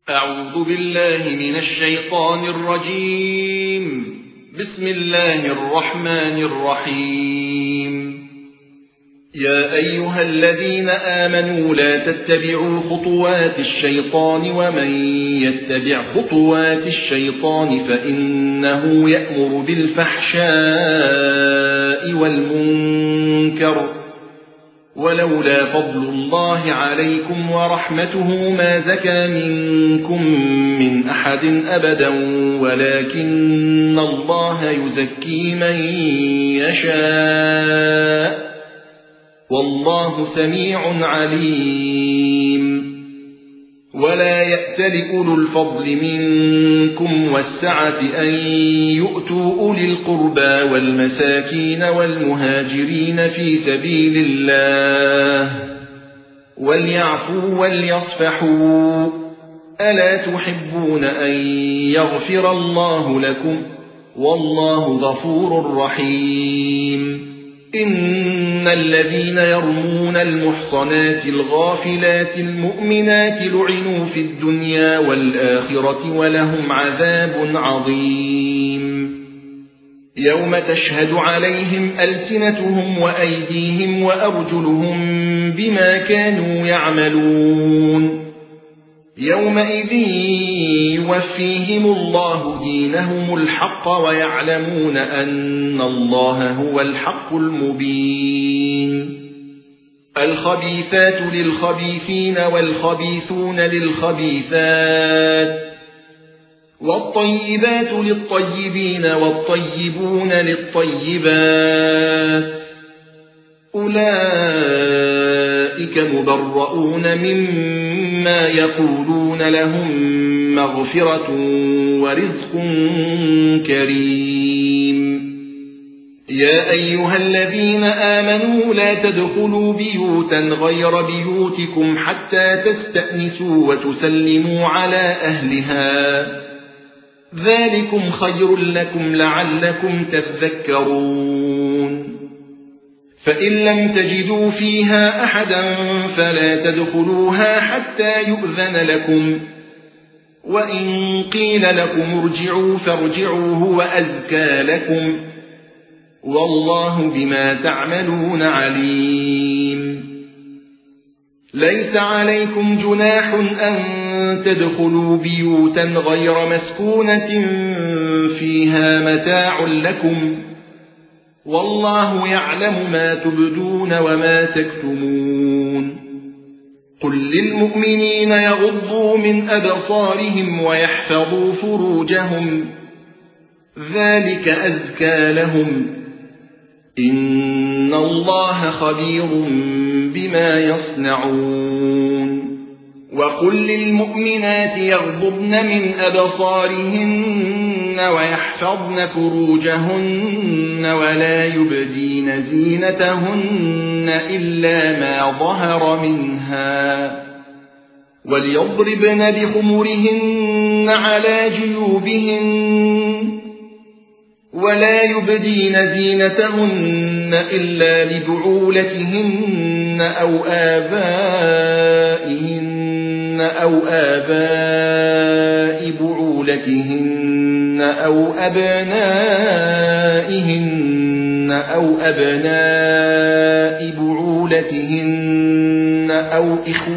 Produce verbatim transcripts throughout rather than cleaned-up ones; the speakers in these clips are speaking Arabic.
أعوذ بالله من الشيطان الرجيم. بسم الله الرحمن الرحيم. يا أيها الذين آمنوا لا تتبعوا خطوات الشيطان ومن يتبع خطوات الشيطان فإنه يأمر بالفحشاء والمنكر ولولا فضل الله عليكم ورحمته ما زكى منكم من أحد أبدا ولكن الله يزكي من يشاء والله سميع عليم. ولا يأتل أولو الفضل منكم والسعة أن يؤتوا أولي القربى والمساكين والمهاجرين في سبيل الله وليعفوا وليصفحوا ألا تحبون أن يغفر الله لكم والله غفور رحيم. إن الذين يرمون المحصنات الغافلات المؤمنات لعنوا في الدنيا والآخرة ولهم عذاب عظيم. يوم تشهد عليهم ألسنتهم وأيديهم وأرجلهم بما كانوا يعملون يومئذ يوفيهم الله دينهم الحق ويعلمون أن الله هو الحق المبين. الخبيثات للخبيثين والخبيثون للخبيثات والطيبات للطيبين والطيبون للطيبات أولئك مبرؤون مما يقولون لهم مغفرة ورزق كريم. يا أيها الذين آمنوا لا تدخلوا بيوتا غير بيوتكم حتى تستأنسوا وتسلموا على أهلها ذلكم خير لكم لعلكم تذكرون. فإن لم تجدوا فيها أحدا فلا تدخلوها حتى يؤذن لكم وإن قيل لكم ارجعوا فارجعوا هو أزكى لكم والله بما تعملون عليم. ليس عليكم جناح أن تدخلوا بيوتا غير مسكونة فيها متاع لكم والله يعلم ما تبدون وما تكتمون. قل للمؤمنين يغضوا من أبصارهم ويحفظوا فروجهم ذلك أزكى لهم إن الله خبير بما يصنعون. وقل للمؤمنات يغضضن من أبصارهن ويحفظن فروجهن ولا يبدين زينتهن إلا ما ظهر منها وليضربن بخمرهن على جيوبهن ولا يبدين زينتهن إلا لبعولتهن أو آبائهن أو آباء بعولتهن أو أبنائهن أو أبناء بعولتهن أو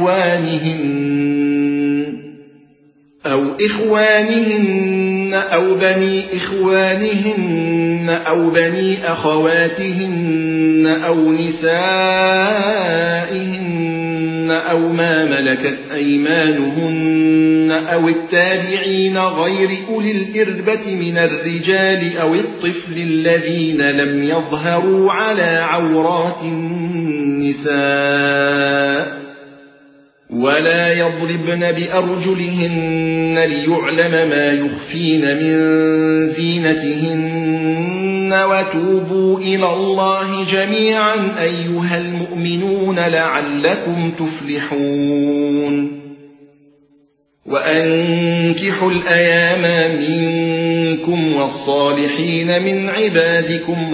إخوانهن أو إخوانهن أو بني إخوانهن أو بني أخواتهن أو نسائهن أو ما ملكت أيمانهن أو التابعين غير أولي الإربة من الرجال أو الطفل الذين لم يظهروا على عورات النساء ولا يضربن بأرجلهن ليعلم ما يخفين من زينتهن وتوبوا إلى الله جميعا أيها المؤمنون لعلكم تفلحون. وأنكحوا الأيام منكم والصالحين من عبادكم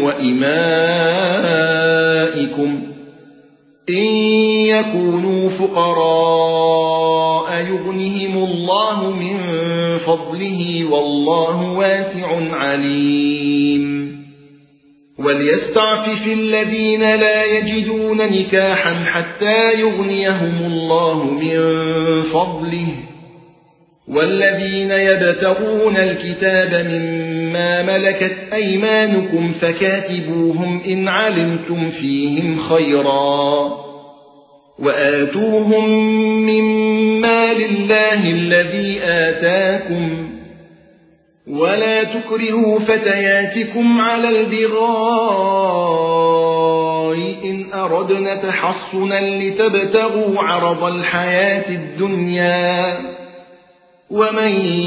وإمائكم إن يكونوا فقراء يغنهم الله من فضله والله واسع عليم وليستعفف الذين لا يجدون نكاحا حتى يغنيهم الله من فضله والذين يبتغون الكتاب مما ملكت أيمانكم فكاتبوهم إن علمتم فيهم خيرا وآتوهم مما لله الذي آتاكم ولا تكرهوا فتياتكم على البغاء إن أردنا تحصنا لتبتغوا عرض الحياة الدنيا ومن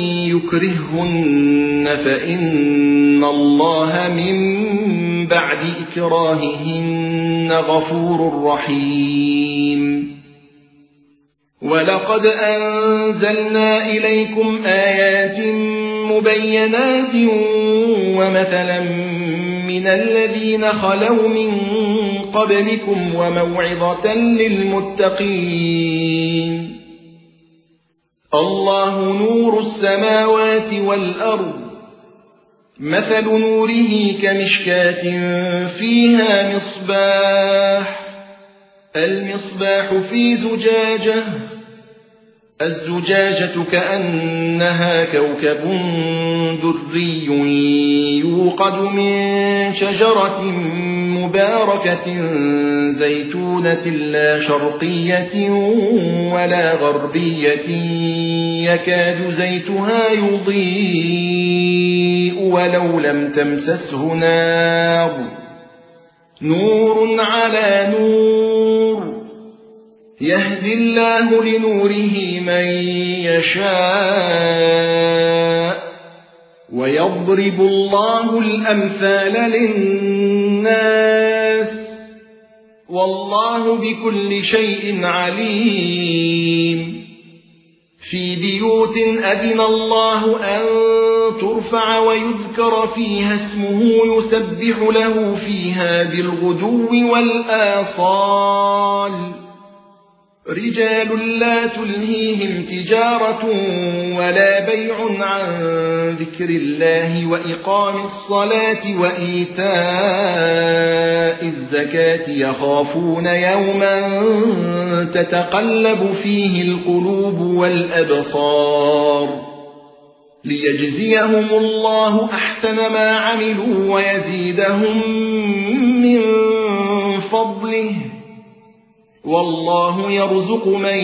يكرههن فإن الله من بعد إكراههن غفور رحيم ولقد أنزلنا إليكم آيات مبينات ومثلا من الذين خلوا من قبلكم وموعظة للمتقين الله نور السماوات والأرض مثل نوره كمشكاة فيها مصباح المصباح في زجاجة الزجاجة كأنها كوكب دري يوقد من شجرة مباركة زيتونة لا شرقية ولا غربية يكاد زيتها يضيء ولو لم تمسسه نار نور على نور يهدي الله لنوره من يشاء ويضرب الله الأمثال للناس والله بكل شيء عليم في بيوت أذن الله أن ترفع ويذكر فيها اسمه يسبح له فيها بالغدو والآصال رجال لا تلهيهم تجارة ولا بيع عن ذكر الله وإقام الصلاة وإيتاء الزكاة يخافون يوما تتقلب فيه القلوب والأبصار ليجزيهم الله أحسن ما عملوا ويزيدهم من فضله والله يرزق من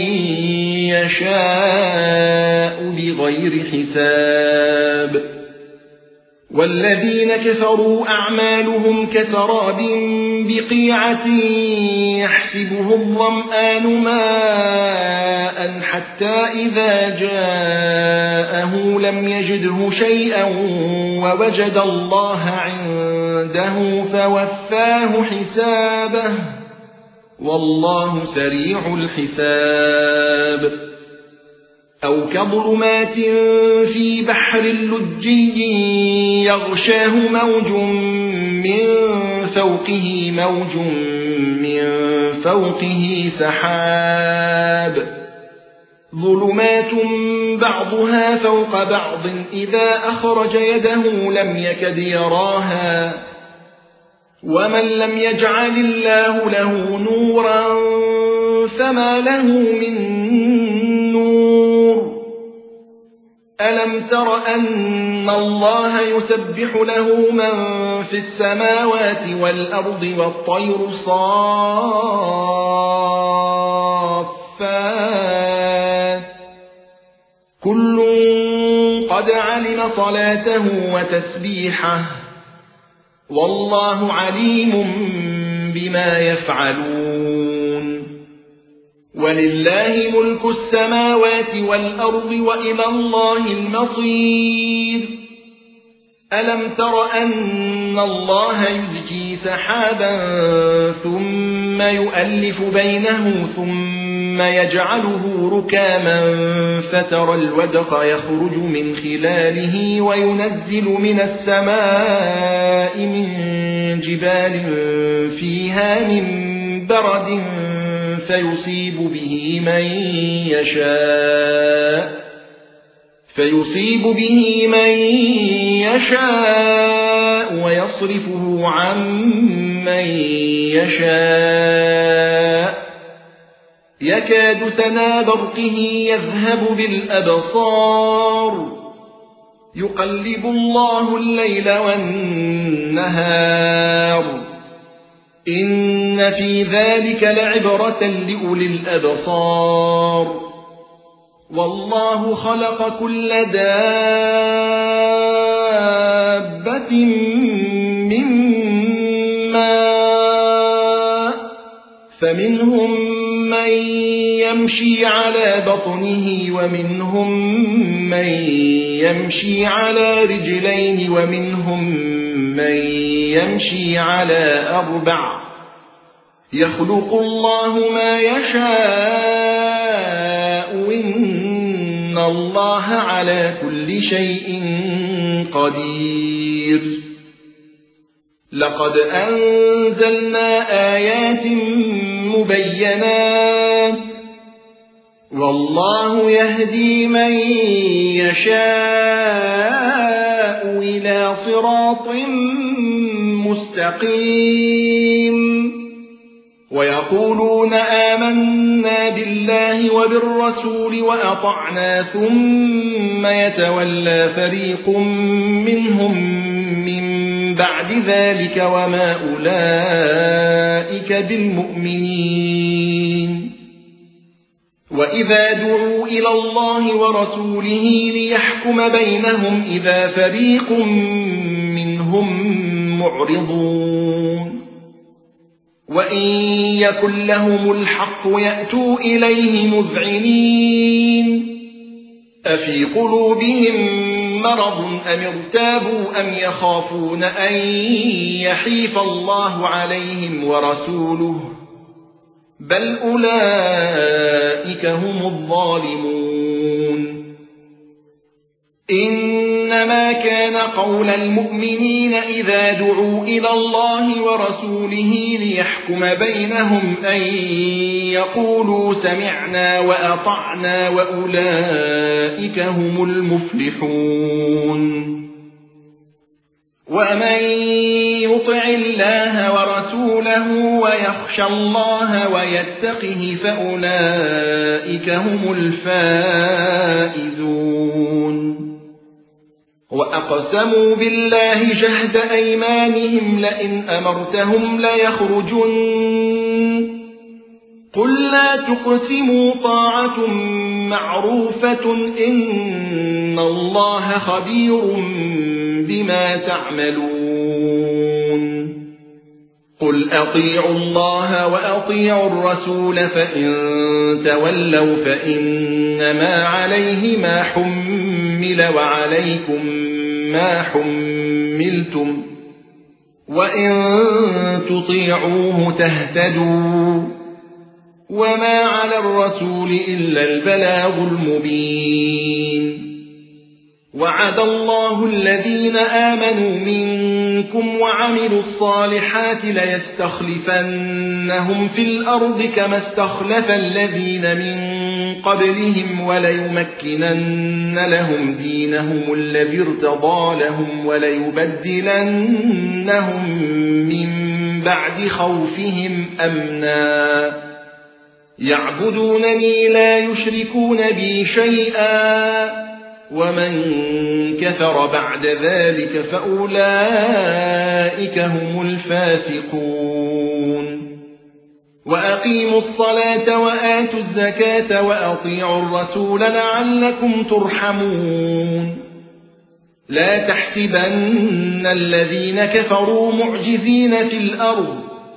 يشاء بغير حساب والذين كفروا أعمالهم كسراب بقيعة يحسبه الظمآن ماء حتى إذا جاءه لم يجده شيئا ووجد الله عنده فوفاه حسابه والله سريع الحساب أو كظلمات في بحر لجي يغشاه موج من فوقه موج من فوقه سحاب ظلمات بعضها فوق بعض إذا أخرج يده لم يكد يراها ومن لم يجعل الله له نورا فما له من نور ألم تر أن الله يسبح له من في السماوات والأرض والطير صافات كل قد علم صلاته وتسبيحه والله عليم بما يفعلون ولله ملك السماوات والأرض وإلى الله المصير ألم تر أن الله يزجي سحابا ثم يؤلف بينه ثم يجعله ركاما فترى الودق يخرج من خلاله وينزل من السماء من جبال فيها من برد فيصيب به من يشاء فيصيب به من يشاء ويصرفه عن من يشاء يكاد سنا برقه يذهب بالأبصار يقلب الله الليل والنهار إن في ذلك لعبرة لأولي الأبصار والله خلق كل دابة من ماء فمنهم من يمشي على بطنه ومنهم من يمشي على رجلين ومنهم من يمشي على أربع يخلق الله ما يشاء إن الله على كل شيء قدير لقد أنزلنا آيات مبينات والله يهدي من يشاء إلى صراط مستقيم ويقولون آمنا بالله وبالرسول وأطعنا ثم يتولى فريق منهم من بعد ذلك وما أولئك بالمؤمنين وإذا دعوا إلى الله ورسوله ليحكم بينهم إذا فريق منهم معرضون وإن يكن لهم الحق يأتوا إليه مذعنين أفي قلوبهم مرض أم ارتابوا أم يخافون أن يحيف الله عليهم ورسوله بل أولئك هم الظالمون إنما كان قول المؤمنين إذا دعوا إلى الله ورسوله ليحكم بينهم أن يقولوا سمعنا وأطعنا وأولئك هم المفلحون ومن يطع الله ورسوله ويخشى الله ويتقه فأولئك هم الفائزون وأقسموا بالله جهد أيمانهم لئن أمرتهم ليخرجن قل لا تقسموا طاعة معروفة إن الله خبير بما تعملون قل أطيعوا الله وأطيعوا الرسول فإن تولوا فإنما عليه ما حمل وعليكم ما حملتم وإن تطيعوه تهتدوا وما على الرسول إلا البلاغ المبين وعد الله الذين آمنوا منكم وعملوا الصالحات ليستخلفنهم في الأرض كما استخلف الذين من قبلهم وليمكنن لهم دينهم الذي ارتضى لهم وليبدلنهم من بعد خوفهم أمنا يعبدونني لا يشركون بي شيئا ومن كفر بعد ذلك فأولئك هم الفاسقون وأقيموا الصلاة وآتوا الزكاة وأطيعوا الرسول لعلكم ترحمون لا تحسبن الذين كفروا معجزين في الأرض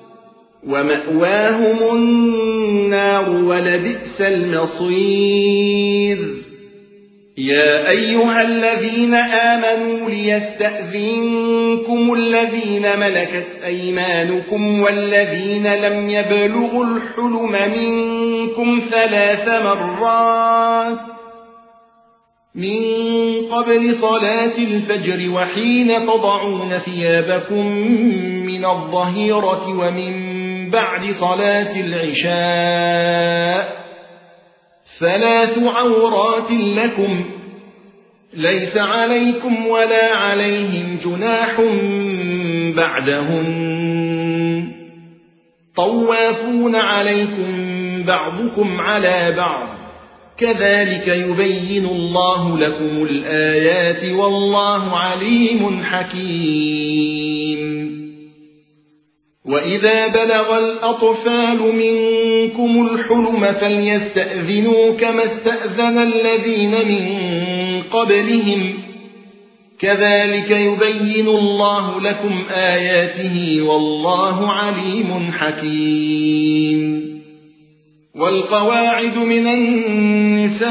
ومأواهم النار ولبئس المصير يا أيها الذين آمنوا ليستأذنكم الذين ملكت أيمانكم والذين لم يبلغوا الحلم منكم ثلاث مرات من قبل صلاة الفجر وحين تضعون ثيابكم من الظهيرة ومن بعد صلاة العشاء ثلاث عورات لكم ليس عليكم ولا عليهم جناح بعدهن طوافون عليكم بعضكم على بعض كذلك يبين الله لكم الآيات والله عليم حكيم وإذا بلغ الأطفال منكم الحلم فليستأذنوا كما استأذن الذين من قبلهم كذلك يبين الله لكم آياته والله عليم حكيم والقواعد من النساء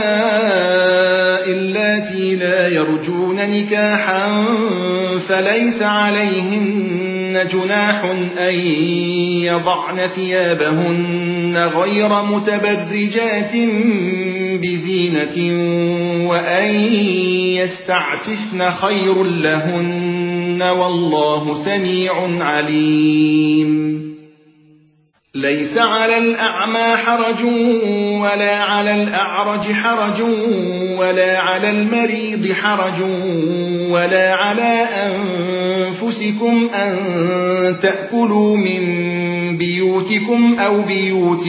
اللاتي لا يرجون نكاحا فليس عليهن جناح أن يضعن ثيابهن غير متبرجات بزينة وأن يستعففن خير لهن والله سميع عليم ليس على الأعمى حرج ولا على الأعرج حرج ولا على المريض حرج ولا على أنفسكم أن تأكلوا من بيوتكم أو بيوت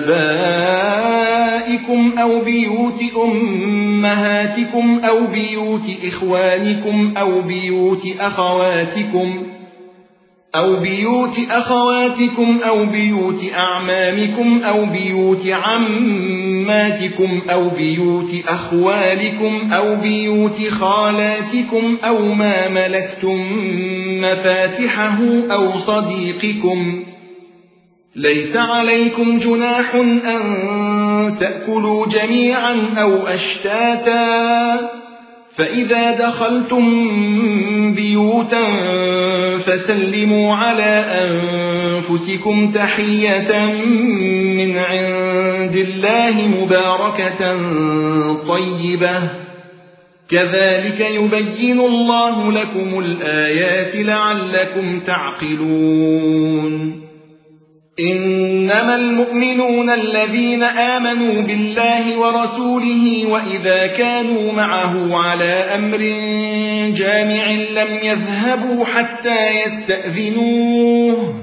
آبائكم أو بيوت أمهاتكم أو بيوت إخوانكم أو بيوت أخواتكم أو بيوت أخواتكم أو بيوت أعمامكم أو بيوت عماتكم أو بيوت أخوالكم أو بيوت خالاتكم أو ما ملكتم مفاتحه أو صديقكم ليس عليكم جناح أن تأكلوا جميعا أو أشتاتا فإذا دخلتم بيوتا فسلموا على أنفسكم تحية من عند الله مباركة طيبة كذلك يبين الله لكم الآيات لعلكم تعقلون إنما المؤمنون الذين آمنوا بالله ورسوله وإذا كانوا معه على أمر جامع لم يذهبوا حتى يستأذنوه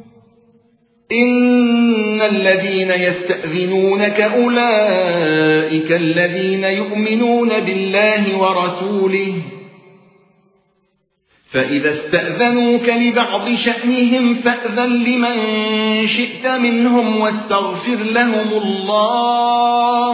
إن الذين يستأذنونك أولئك الذين يؤمنون بالله ورسوله فإذا استأذنوك لبعض شأنهم فأذن لمن شئت منهم واستغفر لهم الله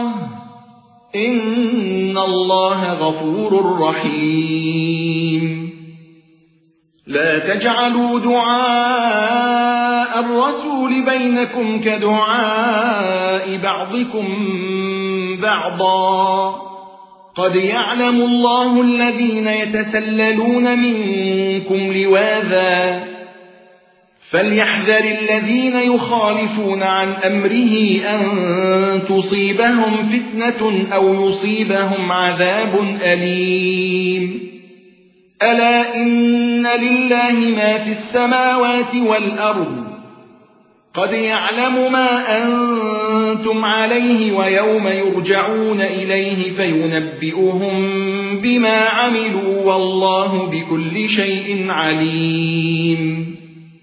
إن الله غفور رحيم لا تجعلوا دعاء الرسول بينكم كدعاء بعضكم بعضا قد يعلم الله الذين يتسللون منكم لواذا فليحذر الذين يخالفون عن أمره أن تصيبهم فتنة أو يصيبهم عذاب أليم ألا إن لله ما في السماوات والأرض قد يعلم ما أنتم عليه ويوم يرجعون إليه فينبئهم بما عملوا والله بكل شيء عليم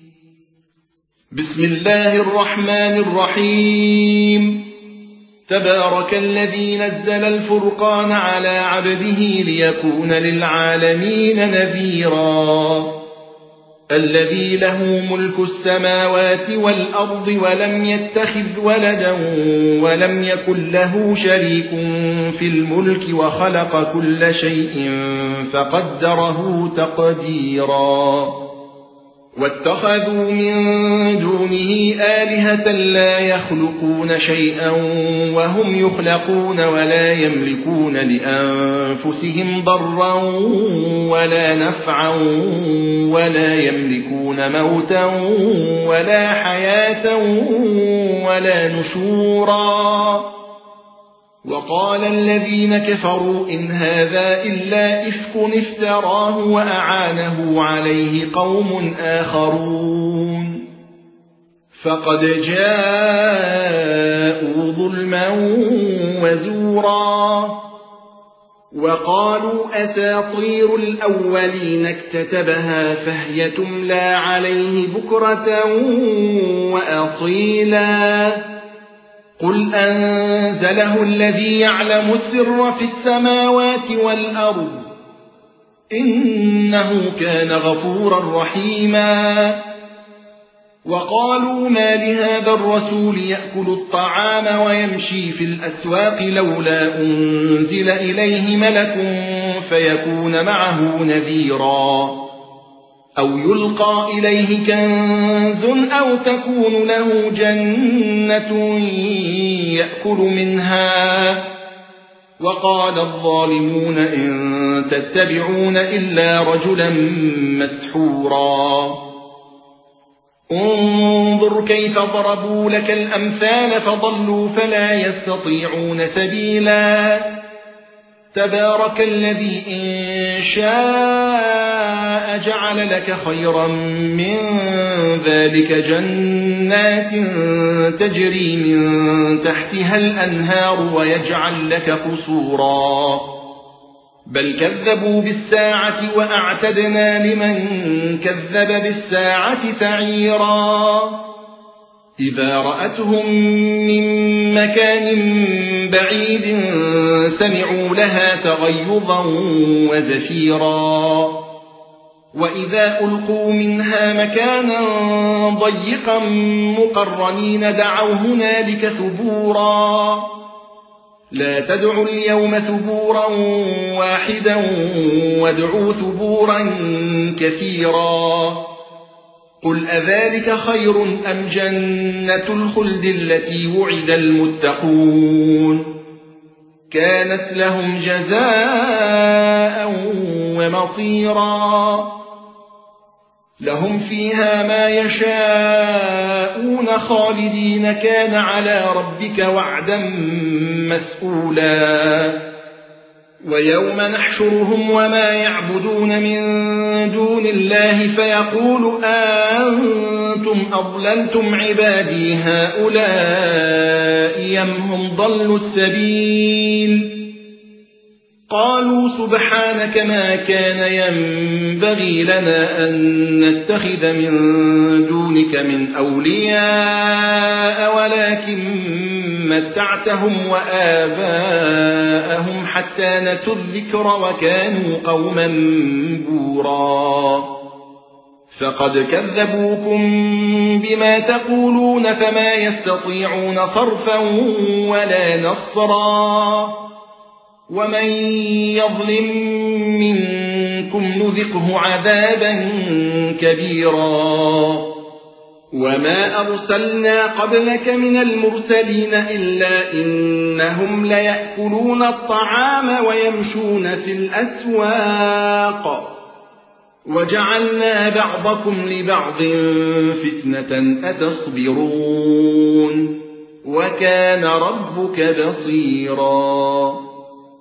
بسم الله الرحمن الرحيم تبارك الذي نزل الفرقان على عبده ليكون للعالمين نذيرا الذي له ملك السماوات والأرض ولم يتخذ ولدا ولم يكن له شريك في الملك وخلق كل شيء فقدره تقديرا واتخذوا من دونه آلهة لا يخلقون شيئا وهم يخلقون ولا يملكون لأنفسهم ضرا ولا نفعا ولا يملكون موتا ولا حياة ولا نشورا وقال الذين كفروا إن هذا إلا إفك افتراه وأعانه عليه قوم آخرون فقد جاءوا ظلما وزورا وقالوا أساطير الأولين اكتتبها فهي تملى عليه بكرة وأصيلا قل أنزله الذي يعلم السر في السماوات والأرض إنه كان غفورا رحيما وقالوا ما لهذا الرسول يأكل الطعام ويمشي في الأسواق لولا أنزل إليه ملك فيكون معه نذيرا أو يلقى إليه كنز أو تكون له جنة يأكل منها وقال الظالمون إن تتبعون إلا رجلا مسحورا انظر كيف ضربوا لك الأمثال فضلوا فلا يستطيعون سبيلا تبارك الذي إن شاء جعل لك خيرا من ذلك جنات تجري من تحتها الأنهار ويجعل لك قصورا بل كذبوا بالساعة وأعتدنا لمن كذب بالساعة سعيرا إذا رأتهم من مكان بعيد سمعوا لها تغيظا وزفيرا وإذا ألقوا منها مكانا ضيقا مقرنين دعوا هنالك ثبورا لا تدعوا اليوم ثبورا واحدا وادعوا ثبورا كثيرا قل أذلك خير أم جنة الخلد التي وعد المتقون كانت لهم جزاء ومصيرا لهم فيها ما يشاءون خالدين كان على ربك وعدا مسئولا ويوم نحشرهم وما يعبدون من دون الله فيقول أنتم أضللتم عبادي هؤلاء أم هم ضلوا السبيل قالوا سبحانك ما كان ينبغي لنا أن نتخذ من دونك من أولياء ولكن متعتهم وآباءهم حتى نسوا الذكر وكانوا قوما بورا فقد كذبوكم بما تقولون فما يستطيعون صرفا ولا نصرا ومن يظلم منكم نذقه عذابا كبيرا وما أرسلنا قبلك من المرسلين إلا إنهم ليأكلون الطعام ويمشون في الأسواق وجعلنا بعضكم لبعض فتنة أتصبرون وكان ربك بصيرا